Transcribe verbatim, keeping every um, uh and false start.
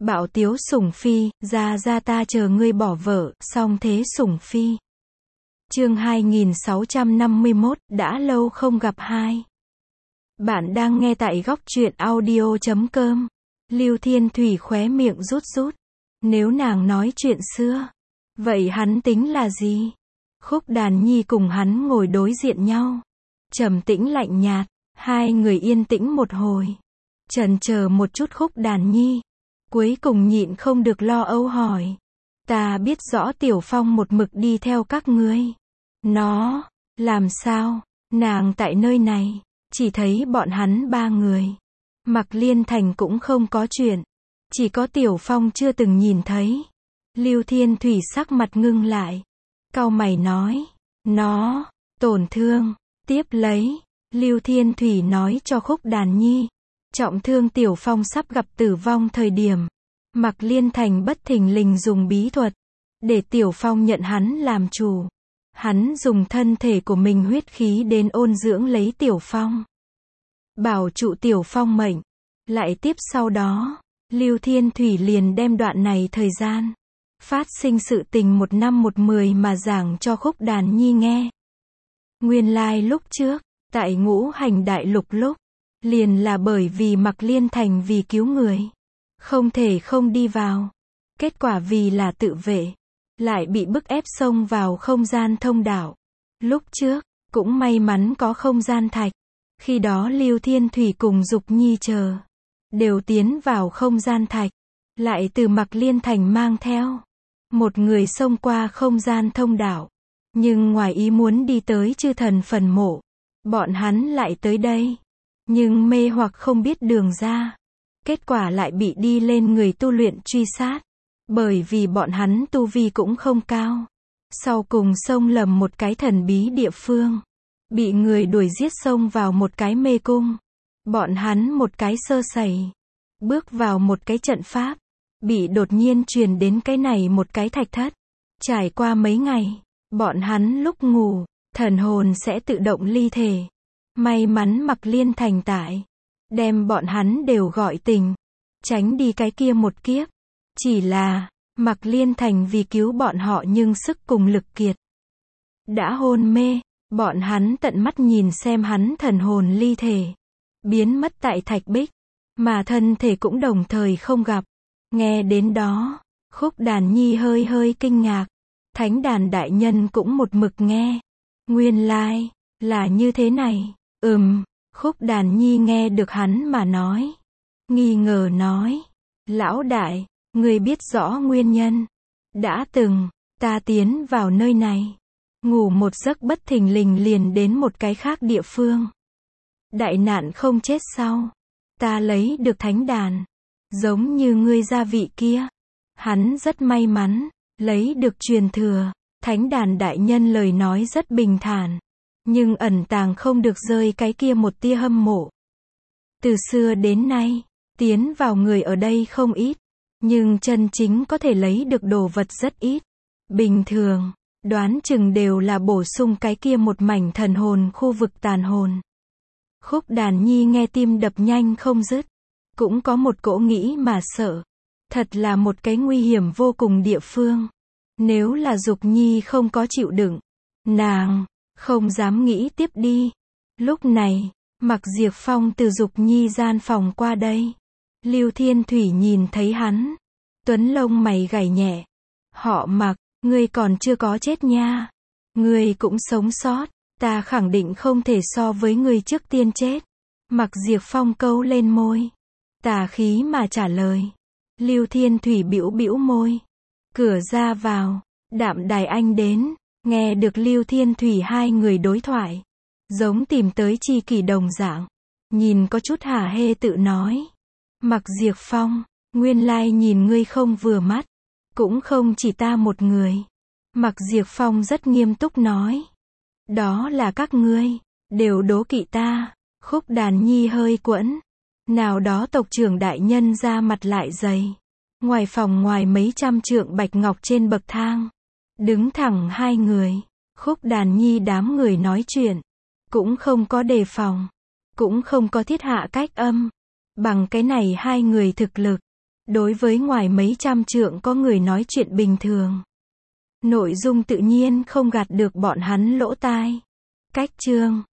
Bảo Tiếu Sủng Phi, ra ra ta chờ ngươi bỏ vợ, song thế Sủng Phi. Chương hai nghìn sáu trăm năm mươi mốt, đã lâu không gặp hai. Bạn đang nghe tại góc truyện audio chấm com. Lưu Thiên Thủy khóe miệng rút rút. Nếu nàng nói chuyện xưa, vậy hắn tính là gì? Khúc Đàn Nhi cùng hắn ngồi đối diện nhau. Trầm tĩnh lạnh nhạt, hai người yên tĩnh một hồi. Chần chờ một chút Khúc Đàn Nhi. Cuối cùng nhịn không được lo âu hỏi. Ta biết rõ Tiểu Phong một mực đi theo các ngươi. Nó, làm sao, nàng tại nơi này, chỉ thấy bọn hắn ba người. Mạc Liên Thành cũng không có chuyện. Chỉ có Tiểu Phong chưa từng nhìn thấy. Lưu Thiên Thủy sắc mặt ngưng lại. Cau mày nói. Nó, tổn thương. Tiếp lấy, Lưu Thiên Thủy nói cho Khúc Đàn Nhi. Trọng thương Tiểu Phong sắp gặp tử vong thời điểm. Mạc Liên Thành bất thình lình dùng bí thuật. Để Tiểu Phong nhận hắn làm chủ. Hắn dùng thân thể của mình huyết khí đến ôn dưỡng lấy Tiểu Phong. Bảo trụ Tiểu Phong mệnh. Lại tiếp sau đó, Lưu Thiên Thủy liền đem đoạn này thời gian. Phát sinh sự tình một năm một mười mà giảng cho Khúc Đàn Nhi nghe. Nguyên lai lúc trước, tại Ngũ Hành Đại Lục lúc, liền là bởi vì Mạc Liên Thành vì cứu người. Không thể không đi vào. Kết quả vì là tự vệ. Lại bị bức ép xông vào không gian thông đạo. Lúc trước, cũng may mắn có không gian thạch. Khi đó Lưu Thiên Thủy cùng Dục Nhi chờ. Đều tiến vào không gian thạch. Lại từ Mạc Liên Thành mang theo. Một người xông qua không gian thông đạo. Nhưng ngoài ý muốn đi tới chư thần phần mộ. Bọn hắn lại tới đây. Nhưng mê hoặc không biết đường ra. Kết quả lại bị đi lên người tu luyện truy sát. Bởi vì bọn hắn tu vi cũng không cao. Sau cùng xông lầm một cái thần bí địa phương. Bị người đuổi giết xông vào một cái mê cung. Bọn hắn một cái sơ sẩy. Bước vào một cái trận pháp. Bị đột nhiên truyền đến cái này một cái thạch thất. Trải qua mấy ngày. Bọn hắn lúc ngủ. Thần hồn sẽ tự động ly thể. May mắn Mạc Liên Thành tại. Đem bọn hắn đều gọi tỉnh. Tránh đi cái kia một kiếp. Chỉ là, Mạc Liên Thành vì cứu bọn họ nhưng sức cùng lực kiệt. Đã hôn mê, bọn hắn tận mắt nhìn xem hắn thần hồn ly thể. Biến mất tại thạch bích. Mà thân thể cũng đồng thời không gặp. Nghe đến đó, Khúc Đàn Nhi hơi hơi kinh ngạc. Thánh đàn đại nhân cũng một mực nghe. Nguyên lai, là như thế này. Ừm, Khúc Đàn Nhi nghe được hắn mà nói. Nghi ngờ nói. Lão đại, ngươi biết rõ nguyên nhân. Đã từng, ta tiến vào nơi này. Ngủ một giấc bất thình lình liền đến một cái khác địa phương. Đại nạn không chết sau. Ta lấy được thánh đàn. Giống như ngươi gia vị kia. Hắn rất may mắn. Lấy được truyền thừa. Thánh đàn đại nhân lời nói rất bình thản. Nhưng ẩn tàng không được rơi cái kia một tia hâm mộ. Từ xưa đến nay, tiến vào người ở đây không ít. Nhưng chân chính có thể lấy được đồ vật rất ít. Bình thường, đoán chừng đều là bổ sung cái kia một mảnh thần hồn khu vực tàn hồn. Khúc Đàn Nhi nghe tim đập nhanh không dứt. Cũng có một cỗ nghĩ mà sợ. Thật là một cái nguy hiểm vô cùng địa phương. Nếu là Dục Nhi không có chịu đựng. Nàng không dám nghĩ tiếp đi. Lúc này, Mạc Diệp Phong từ Dục Nhi gian phòng qua đây. Lưu Thiên Thủy nhìn thấy hắn. Tuấn lông mày gảy nhẹ. Họ Mạc, ngươi còn chưa có chết nha. Ngươi cũng sống sót. Ta khẳng định không thể so với ngươi trước tiên chết. Mạc Diệp Phong câu lên môi. Tà khí mà trả lời. Lưu Thiên Thủy bĩu bĩu môi. Cửa ra vào. Đạm Đài Anh đến. Nghe được Lưu Thiên Thủy hai người đối thoại. Giống tìm tới tri kỷ đồng dạng. Nhìn có chút hả hê tự nói. Mạc Diệp Phong, nguyên lai nhìn ngươi không vừa mắt. Cũng không chỉ ta một người. Mạc Diệp Phong rất nghiêm túc nói. Đó là các ngươi. Đều đố kỵ ta. Khúc Đàn Nhi hơi quẫn. Nào đó tộc trưởng đại nhân ra mặt lại dày. Ngoài phòng ngoài mấy trăm trượng bạch ngọc trên bậc thang. Đứng thẳng hai người. Khúc Đàn Nhi đám người nói chuyện. Cũng không có đề phòng. Cũng không có thiết hạ cách âm. Bằng cái này hai người thực lực. Đối với ngoài mấy trăm trượng có người nói chuyện bình thường. Nội dung tự nhiên không gạt được bọn hắn lỗ tai. Cách chương